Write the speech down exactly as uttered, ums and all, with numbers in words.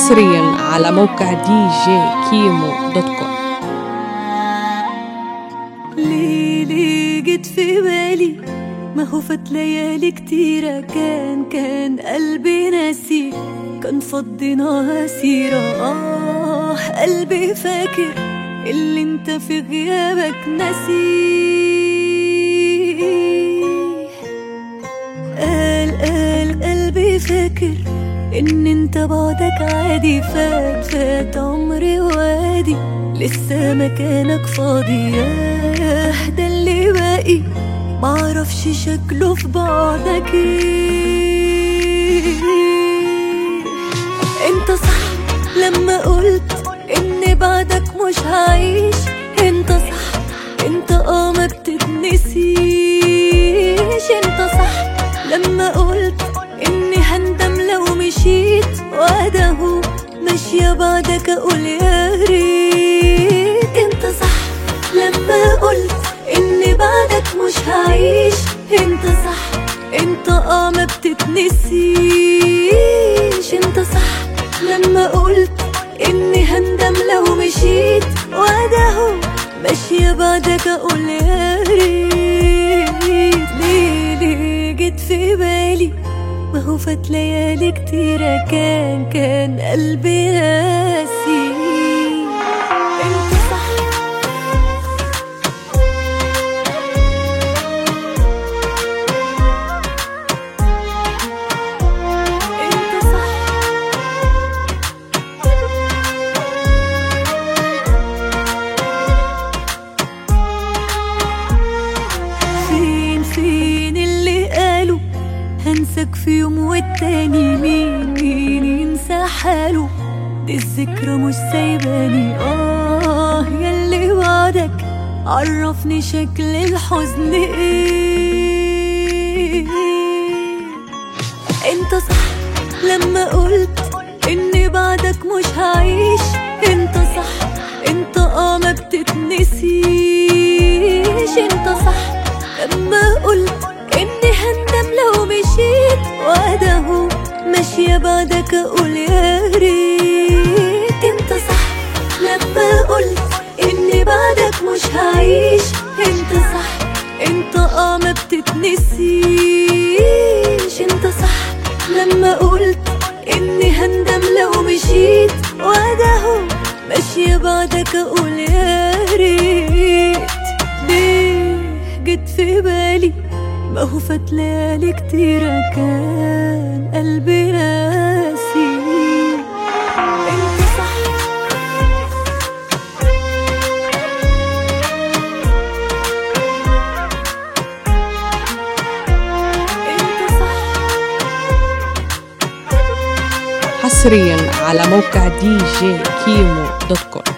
حصريا على موقع دي جي كيمو دوت كوم. ليه ليه جيت في بالي، ما هو فات ليالي كتيرة، كان كان قلبي ناسي، كان فضيناها سيرة. آه قلبي فاكر اللي انت في غيابك ناسي. قال قال قلبي فاكر ان انت بعدك عادي، فات فات عمري وادي، لسه مكانك فاضي. ياه ده اللي باقي معرفش شكله في بعدك ايه. انت صح لما قلت ان بعدك مش هعيش، انت صح انت اه ما بتتنسيش. انت صح لما قلت اني هندم لو مشيت، وادهو ماشية بعدك اقول يا ريت. انت صح لما قلت اني بعدك مش هعيش، انت صح انت اه ما بتتنسيش. انت صح لما قلت اني هندم لو مشيت، وادهو ماشية بعدك اقول يا ريت. ليه ليه جيت في بالي، ما هو فات ليالي كتيرة، كان كان قلبي ناسي. انت صح انت صح فين فين اللي قالوا هنساك في يوم والتاني؟ مين مين ينسى حاله؟ دي الذكرى مش سايباني. آه ياللي وعدك عرفني شكل الحزن ايه. انت صح لما قلت اني بعدك مش هعيش، انت صح انت اه ما بتتنسيش. انت صح لما قلت اني هندم لو مشيت، وادهو ماشية بعدك اقول يا ريت. انت صح لما قلت اني بعدك مش هعيش، انت صح انت اه ما بتتنسيش. انت صح لما قلت اني هندم لو مشيت، وادهو ماشية بعدك اقول يا ريت. ليه جيت في بالي، ما هو فات ليالي كتيرة، كان قلبي ناسي. انت صح انت صح. حصريا على موقع دي جي كيمو دوت كوم.